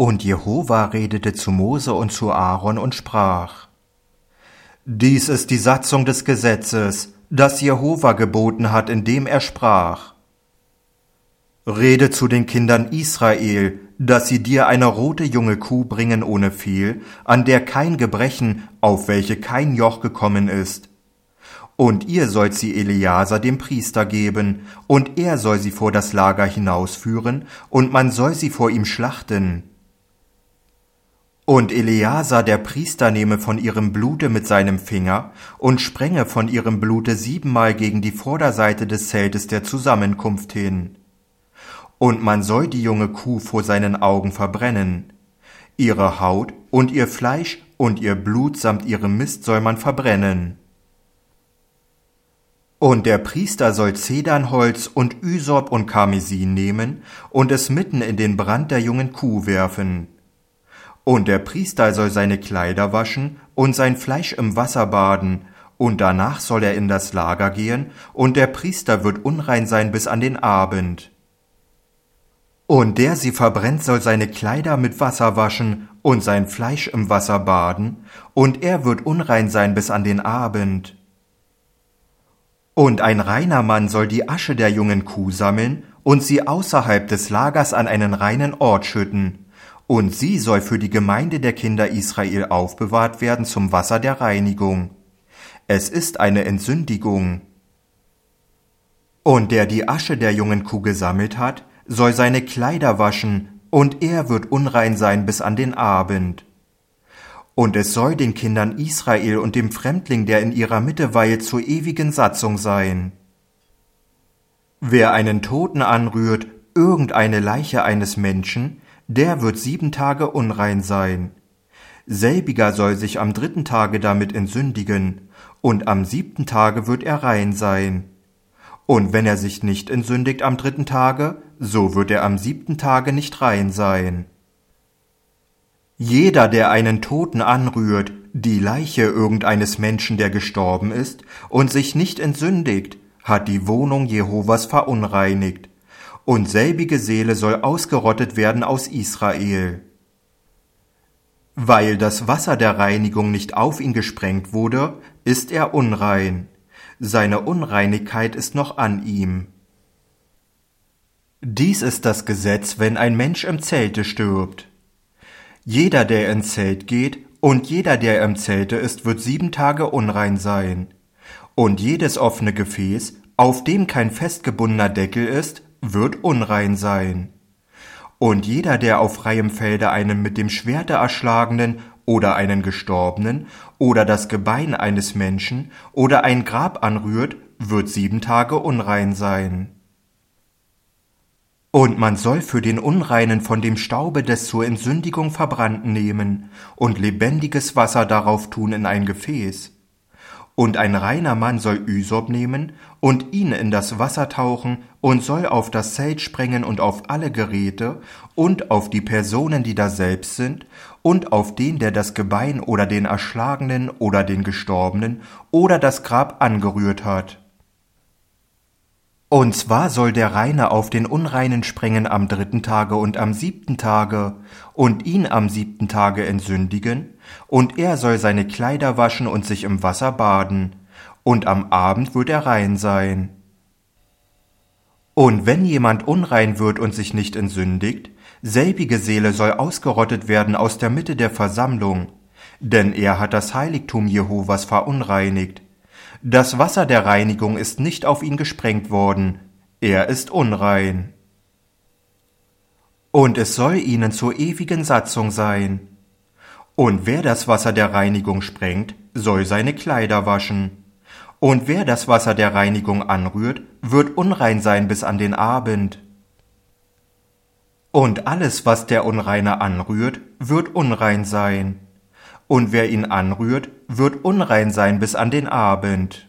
Und Jehova redete zu Mose und zu Aaron und sprach: Dies ist die Satzung des Gesetzes, das Jehova geboten hat, indem er sprach: Rede zu den Kindern Israel, dass sie dir eine rote junge Kuh bringen ohne Fehl, an der kein Gebrechen, auf welche kein Joch gekommen ist. Und ihr sollt sie Eleazar dem Priester geben, und er soll sie vor das Lager hinausführen, und man soll sie vor ihm schlachten. Und Eleazar der Priester nehme von ihrem Blute mit seinem Finger und sprenge von ihrem Blute 7-mal gegen die Vorderseite des Zeltes der Zusammenkunft hin. Und man soll die junge Kuh vor seinen Augen verbrennen. Ihre Haut und ihr Fleisch und ihr Blut samt ihrem Mist soll man verbrennen. Und der Priester soll Zedernholz und Ysop und Karmesin nehmen und es mitten in den Brand der jungen Kuh werfen. Und der Priester soll seine Kleider waschen und sein Fleisch im Wasser baden, und danach soll er in das Lager gehen, und der Priester wird unrein sein bis an den Abend. Und der sie verbrennt, soll seine Kleider mit Wasser waschen und sein Fleisch im Wasser baden, und er wird unrein sein bis an den Abend. Und ein reiner Mann soll die Asche der jungen Kuh sammeln und sie außerhalb des Lagers an einen reinen Ort schütten, und sie soll für die Gemeinde der Kinder Israel aufbewahrt werden zum Wasser der Reinigung. Es ist eine Entsündigung. Und der die Asche der jungen Kuh gesammelt hat, soll seine Kleider waschen, und er wird unrein sein bis an den Abend. Und es soll den Kindern Israel und dem Fremdling, der in ihrer Mitte weilt, zur ewigen Satzung sein. Wer einen Toten anrührt, irgendeine Leiche eines Menschen, der wird 7 Tage unrein sein. Selbiger soll sich am 3. Tage damit entsündigen, und am 7. Tage wird er rein sein. Und wenn er sich nicht entsündigt am 3. Tage, so wird er am 7. Tage nicht rein sein. Jeder, der einen Toten anrührt, die Leiche irgendeines Menschen, der gestorben ist, und sich nicht entsündigt, hat die Wohnung Jehovas verunreinigt, und selbige Seele soll ausgerottet werden aus Israel. Weil das Wasser der Reinigung nicht auf ihn gesprengt wurde, ist er unrein. Seine Unreinigkeit ist noch an ihm. Dies ist das Gesetz, wenn ein Mensch im Zelte stirbt. Jeder, der ins Zelt geht, und jeder, der im Zelte ist, wird 7 Tage unrein sein. Und jedes offene Gefäß, auf dem kein festgebundener Deckel ist, wird unrein sein. Und jeder, der auf freiem Felde einen mit dem Schwerte erschlagenen oder einen Gestorbenen oder das Gebein eines Menschen oder ein Grab anrührt, wird 7 Tage unrein sein. Und man soll für den Unreinen von dem Staube des zur Entsündigung Verbrannten nehmen und lebendiges Wasser darauf tun in ein Gefäß. Und ein reiner Mann soll Ysop nehmen und ihn in das Wasser tauchen und soll auf das Zelt sprengen und auf alle Geräte und auf die Personen, die daselbst sind, und auf den, der das Gebein oder den Erschlagenen oder den Gestorbenen oder das Grab angerührt hat. Und zwar soll der Reine auf den Unreinen sprengen am 3. Tage und am 7. Tage und ihn am 7. Tage entsündigen, und er soll seine Kleider waschen und sich im Wasser baden, und am Abend wird er rein sein. Und wenn jemand unrein wird und sich nicht entsündigt, selbige Seele soll ausgerottet werden aus der Mitte der Versammlung, denn er hat das Heiligtum Jehovas verunreinigt. Das Wasser der Reinigung ist nicht auf ihn gesprengt worden, er ist unrein. Und es soll ihnen zur ewigen Satzung sein. Und wer das Wasser der Reinigung sprengt, soll seine Kleider waschen. Und wer das Wasser der Reinigung anrührt, wird unrein sein bis an den Abend. Und alles, was der Unreine anrührt, wird unrein sein. Und wer ihn anrührt, wird unrein sein bis an den Abend.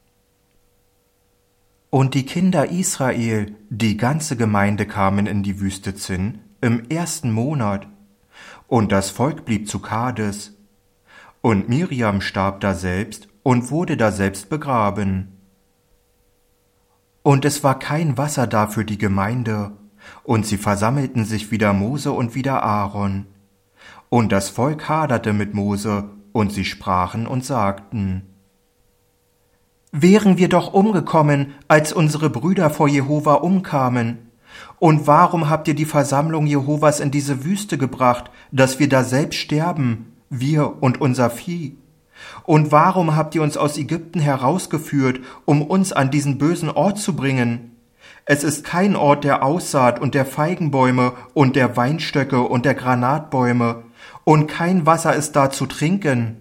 Und die Kinder Israel, die ganze Gemeinde, kamen in die Wüste Zin im 1. Monat. Und das Volk blieb zu Kades. Und Miriam starb daselbst und wurde daselbst begraben. Und es war kein Wasser da für die Gemeinde, Und sie versammelten sich wider Mose und wider Aaron. Und das Volk haderte mit Mose, und sie sprachen und sagten: Wären wir doch umgekommen, als unsere Brüder vor Jehova umkamen. Und warum habt ihr die Versammlung Jehovas in diese Wüste gebracht, dass wir da selbst sterben, wir und unser Vieh? Und warum habt ihr uns aus Ägypten herausgeführt, um uns an diesen bösen Ort zu bringen? Es ist kein Ort der Aussaat und der Feigenbäume und der Weinstöcke und der Granatbäume, und kein Wasser ist da zu trinken.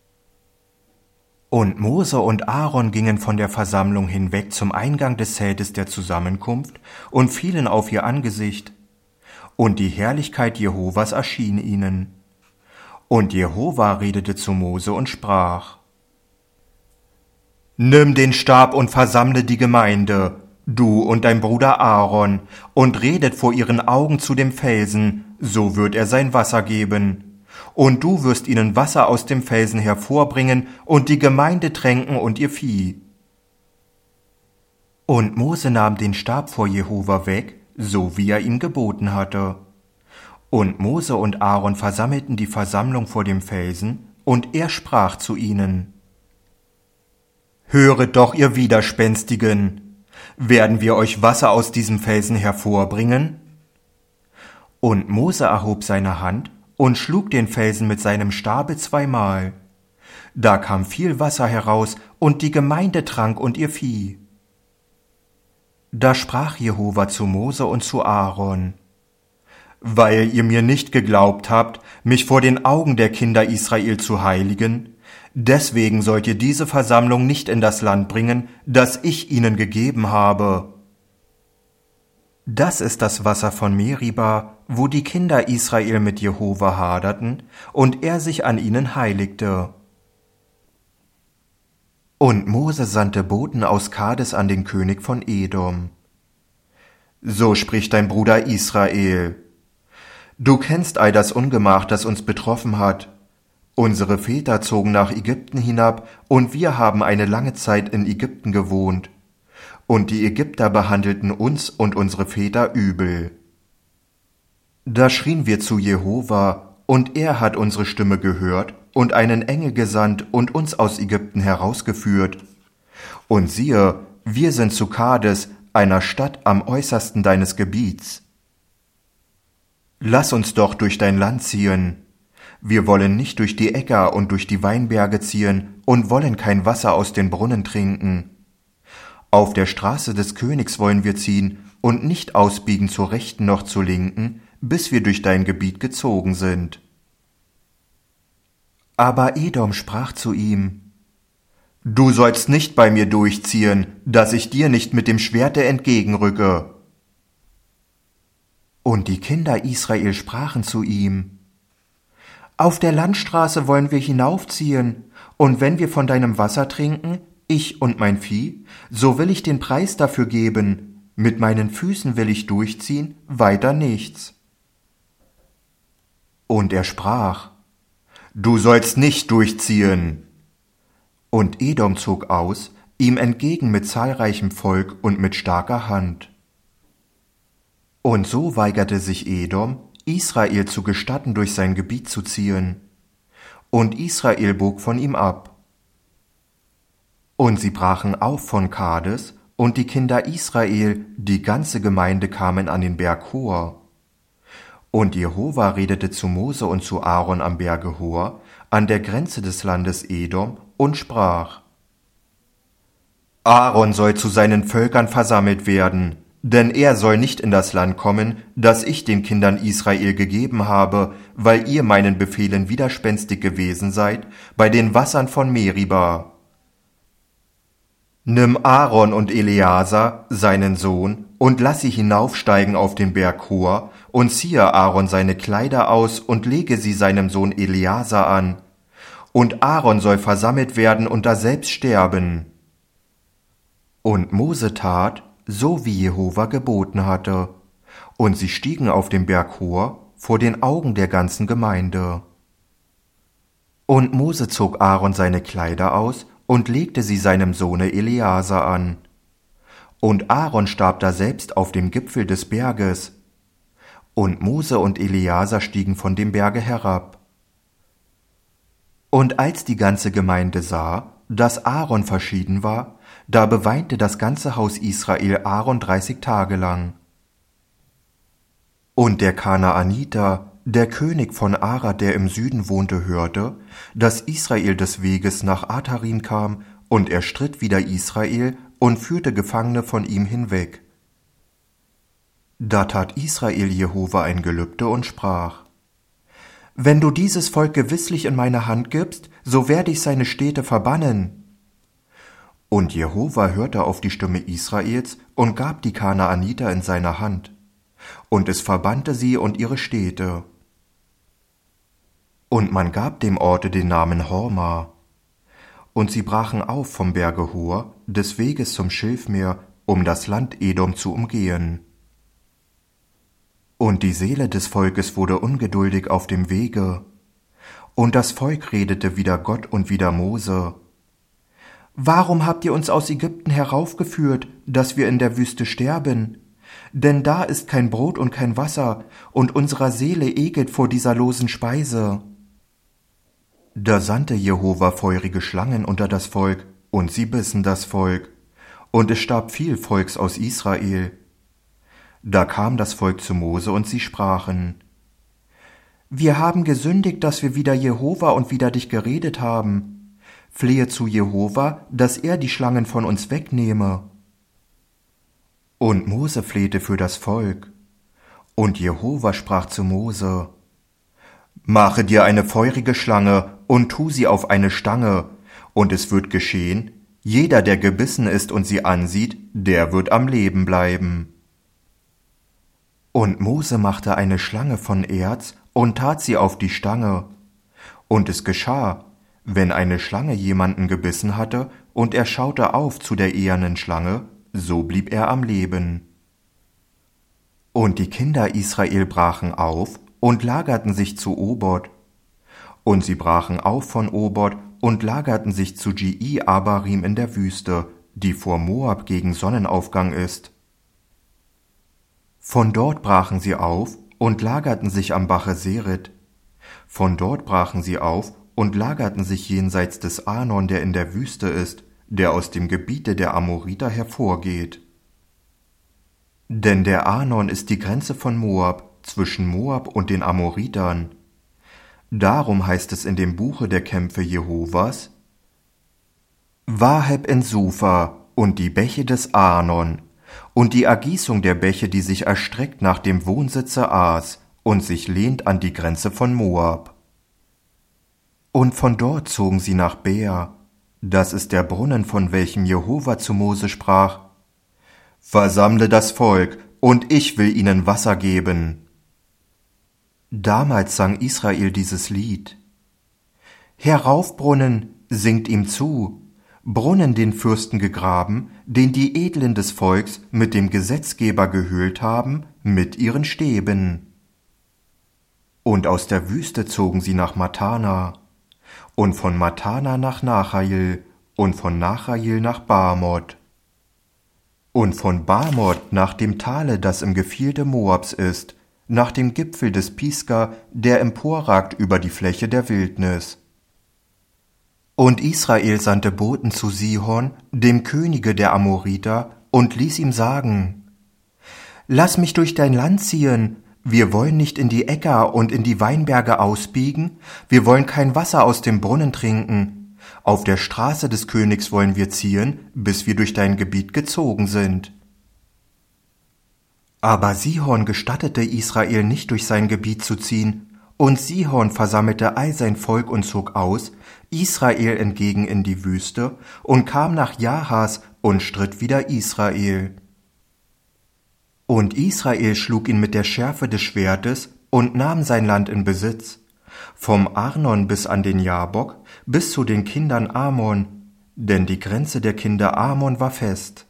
Und Mose und Aaron gingen von der Versammlung hinweg zum Eingang des Zeltes der Zusammenkunft und fielen auf ihr Angesicht. Und die Herrlichkeit Jehovas erschien ihnen. Und Jehova redete zu Mose und sprach: Nimm den Stab und versammle die Gemeinde, du und dein Bruder Aaron, und redet vor ihren Augen zu dem Felsen, so wird er sein Wasser geben. Und du wirst ihnen Wasser aus dem Felsen hervorbringen und die Gemeinde tränken und ihr Vieh. Und Mose nahm den Stab vor Jehova weg, so wie er ihm geboten hatte. Und Mose und Aaron versammelten die Versammlung vor dem Felsen, und er sprach zu ihnen: Höret doch, ihr Widerspenstigen, werden wir euch Wasser aus diesem Felsen hervorbringen? Und Mose erhob seine Hand und schlug den Felsen mit seinem Stabe zweimal. Da kam viel Wasser heraus, und die Gemeinde trank und ihr Vieh. Da sprach Jehova zu Mose und zu Aaron: Weil ihr mir nicht geglaubt habt, mich vor den Augen der Kinder Israel zu heiligen, deswegen sollt ihr diese Versammlung nicht in das Land bringen, das ich ihnen gegeben habe. Das ist das Wasser von Meriba, wo die Kinder Israel mit Jehova haderten, und er sich an ihnen heiligte. Und Mose sandte Boten aus Kades an den König von Edom. So spricht dein Bruder Israel: Du kennst all das Ungemach, das uns betroffen hat. Unsere Väter zogen nach Ägypten hinab, und wir haben eine lange Zeit in Ägypten gewohnt. Und die Ägypter behandelten uns und unsere Väter übel. Da schrien wir zu Jehova, und er hat unsere Stimme gehört und einen Engel gesandt und uns aus Ägypten herausgeführt. Und siehe, wir sind zu Kades, einer Stadt am äußersten deines Gebiets. Lass uns doch durch dein Land ziehen. Wir wollen nicht durch die Äcker und durch die Weinberge ziehen und wollen kein Wasser aus den Brunnen trinken. Auf der Straße des Königs wollen wir ziehen und nicht ausbiegen zur Rechten noch zur Linken, bis wir durch dein Gebiet gezogen sind. Aber Edom sprach zu ihm: Du sollst nicht bei mir durchziehen, dass ich dir nicht mit dem Schwerte entgegenrücke. Und die Kinder Israel sprachen zu ihm: Auf der Landstraße wollen wir hinaufziehen, und wenn wir von deinem Wasser trinken, ich und mein Vieh, so will ich den Preis dafür geben, mit meinen Füßen will ich durchziehen, weiter nichts. Und er sprach: Du sollst nicht durchziehen. Und Edom zog aus, ihm entgegen mit zahlreichem Volk und mit starker Hand. Und so weigerte sich Edom, Israel zu gestatten, durch sein Gebiet zu ziehen. Und Israel bog von ihm ab. Und sie brachen auf von Kades, und die Kinder Israel, die ganze Gemeinde, kamen an den Berg Hor. Und Jehova redete zu Mose und zu Aaron am Berge Hor, an der Grenze des Landes Edom, und sprach: Aaron soll zu seinen Völkern versammelt werden, denn er soll nicht in das Land kommen, das ich den Kindern Israel gegeben habe, weil ihr meinen Befehlen widerspenstig gewesen seid, bei den Wassern von Meriba. Nimm Aaron und Eleazar, seinen Sohn, und lass sie hinaufsteigen auf den Berg Hor, und ziehe Aaron seine Kleider aus und lege sie seinem Sohn Eleazar an. Und Aaron soll versammelt werden und daselbst sterben. Und Mose tat, so wie Jehova geboten hatte, und sie stiegen auf den Berg Hor vor den Augen der ganzen Gemeinde. Und Mose zog Aaron seine Kleider aus und legte sie seinem Sohne Eleazar an. und Aaron starb daselbst auf dem Gipfel des Berges. Und Mose und Eleazar stiegen von dem Berge herab. Und als die ganze Gemeinde sah, dass Aaron verschieden war, da beweinte das ganze Haus Israel Aaron 30 Tage lang. Und der Kanaaniter, der König von Arad, der im Süden wohnte, hörte, dass Israel des Weges nach Atarim kam, und er stritt wider Israel und führte Gefangene von ihm hinweg. Da tat Israel Jehova ein Gelübde und sprach: Wenn du dieses Volk gewisslich in meine Hand gibst, so werde ich seine Städte verbannen. Und Jehova hörte auf die Stimme Israels und gab die Kanaaniter in seine Hand. Und es verbannte sie und ihre Städte. Und man gab dem Orte den Namen Horma. Und sie brachen auf vom Berge Hor, des Weges zum Schilfmeer, um das Land Edom zu umgehen. Und die Seele des Volkes wurde ungeduldig auf dem Wege. Und das Volk redete wider Gott und wider Mose: Warum habt ihr uns aus Ägypten heraufgeführt, dass wir in der Wüste sterben? Denn da ist kein Brot und kein Wasser, und unserer Seele ekelt vor dieser losen Speise. Da sandte Jehova feurige Schlangen unter das Volk, und sie bissen das Volk, und es starb viel Volks aus Israel. Da kam das Volk zu Mose, und sie sprachen: Wir haben gesündigt, dass wir wider Jehova und wider dich geredet haben. Flehe zu Jehova, dass er die Schlangen von uns wegnehme. Und Mose flehte für das Volk. Und Jehova sprach zu Mose: Mache dir eine feurige Schlange und tu sie auf eine Stange, und es wird geschehen, jeder, der gebissen ist und sie ansieht, der wird am Leben bleiben. Und Mose machte eine Schlange von Erz und tat sie auf die Stange. Und es geschah, wenn eine Schlange jemanden gebissen hatte, und er schaute auf zu der ehernen Schlange, so blieb er am Leben. Und die Kinder Israel brachen auf und lagerten sich zu Obot. Und sie brachen auf von Obot und lagerten sich zu Ji-Abarim in der Wüste, die vor Moab gegen Sonnenaufgang ist. Von dort brachen sie auf und lagerten sich am Bache Serit. Von dort brachen sie auf und lagerten sich jenseits des Arnon, der in der Wüste ist, der aus dem Gebiete der Amoriter hervorgeht. Denn der Arnon ist die Grenze von Moab, zwischen Moab und den Amoritern. Darum heißt es in dem Buche der Kämpfe Jehovas: Waheb in Sufa und die Bäche des Arnon und die Ergießung der Bäche, die sich erstreckt nach dem Wohnsitze As und sich lehnt an die Grenze von Moab. Und von dort zogen sie nach Beer, das ist der Brunnen, von welchem Jehova zu Mose sprach: Versammle das Volk, und ich will ihnen Wasser geben. Damals sang Israel dieses Lied: Herauf, Brunnen, singt ihm zu, Brunnen den Fürsten gegraben, den die Edlen des Volks mit dem Gesetzgeber gehöhlt haben, mit ihren Stäben. Und aus der Wüste zogen sie nach Matana, und von Matana nach Nachail, und von Nachail nach Bamoth, und von Bamoth nach dem Tale, das im Gefilde Moabs ist, nach dem Gipfel des Pisga, der emporragt über die Fläche der Wildnis. Und Israel sandte Boten zu Sihon, dem Könige der Amoriter, und ließ ihm sagen: Lass mich durch dein Land ziehen, wir wollen nicht in die Äcker und in die Weinberge ausbiegen, wir wollen kein Wasser aus dem Brunnen trinken, auf der Straße des Königs wollen wir ziehen, bis wir durch dein Gebiet gezogen sind. Aber Sihon gestattete Israel nicht, durch sein Gebiet zu ziehen, und Sihon versammelte all sein Volk und zog aus, Israel entgegen in die Wüste, und kam nach Jahas und stritt wider Israel. Und Israel schlug ihn mit der Schärfe des Schwertes und nahm sein Land in Besitz, vom Arnon bis an den Jabok, bis zu den Kindern Ammon, denn die Grenze der Kinder Ammon war fest.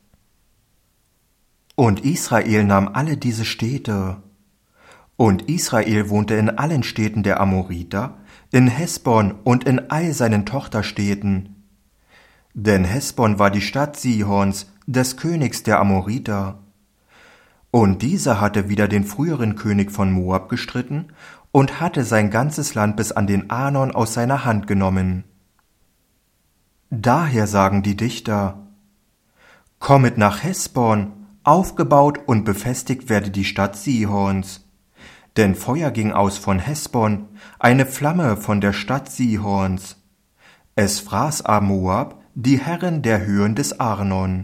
Und Israel nahm alle diese Städte. Und Israel wohnte in allen Städten der Amoriter, in Hesbon und in all seinen Tochterstädten. Denn Hesbon war die Stadt Sihons, des Königs der Amoriter. Und dieser hatte wieder den früheren König von Moab gestritten und hatte sein ganzes Land bis an den Arnon aus seiner Hand genommen. Daher sagen die Dichter: Kommet nach Hesbon, aufgebaut und befestigt werde die Stadt Sihons. Denn Feuer ging aus von Hesbon, eine Flamme von der Stadt Sihons. Es fraß Moab, die Herren der Höhen des Arnon.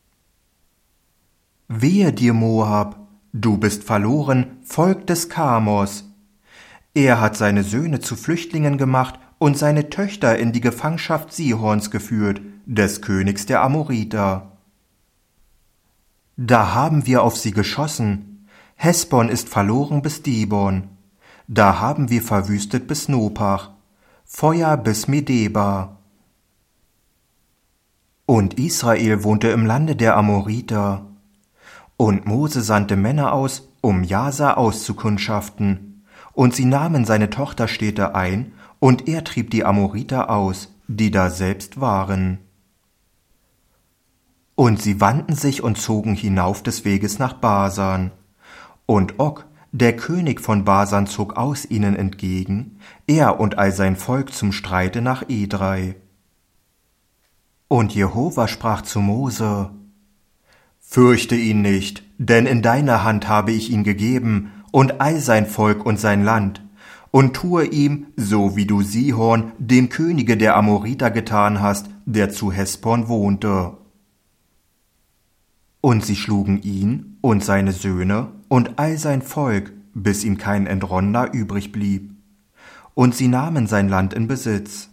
Wehe dir, Moab, du bist verloren, Volk des Kamos. Er hat seine Söhne zu Flüchtlingen gemacht und seine Töchter in die Gefangenschaft Sihons geführt, des Königs der Amoriter. Da haben wir auf sie geschossen. Hesbon ist verloren bis Dibon. Da haben wir verwüstet bis Nopach. Feuer bis Medeba. Und Israel wohnte im Lande der Amoriter. Und Mose sandte Männer aus, um Jasa auszukundschaften. Und sie nahmen seine Tochterstädte ein, und er trieb die Amoriter aus, die da selbst waren. Und sie wandten sich und zogen hinauf des Weges nach Basan. Und Og, der König von Basan, zog aus ihnen entgegen, er und all sein Volk zum Streite nach Edrei. Und Jehova sprach zu Mose: Fürchte ihn nicht, denn in deine Hand habe ich ihn gegeben, und all sein Volk und sein Land, und tue ihm, so wie du Sihon, dem Könige der Amoriter, getan hast, der zu Hesbon wohnte. Und sie schlugen ihn und seine Söhne und all sein Volk, bis ihm kein Entronnener übrig blieb. Und sie nahmen sein Land in Besitz.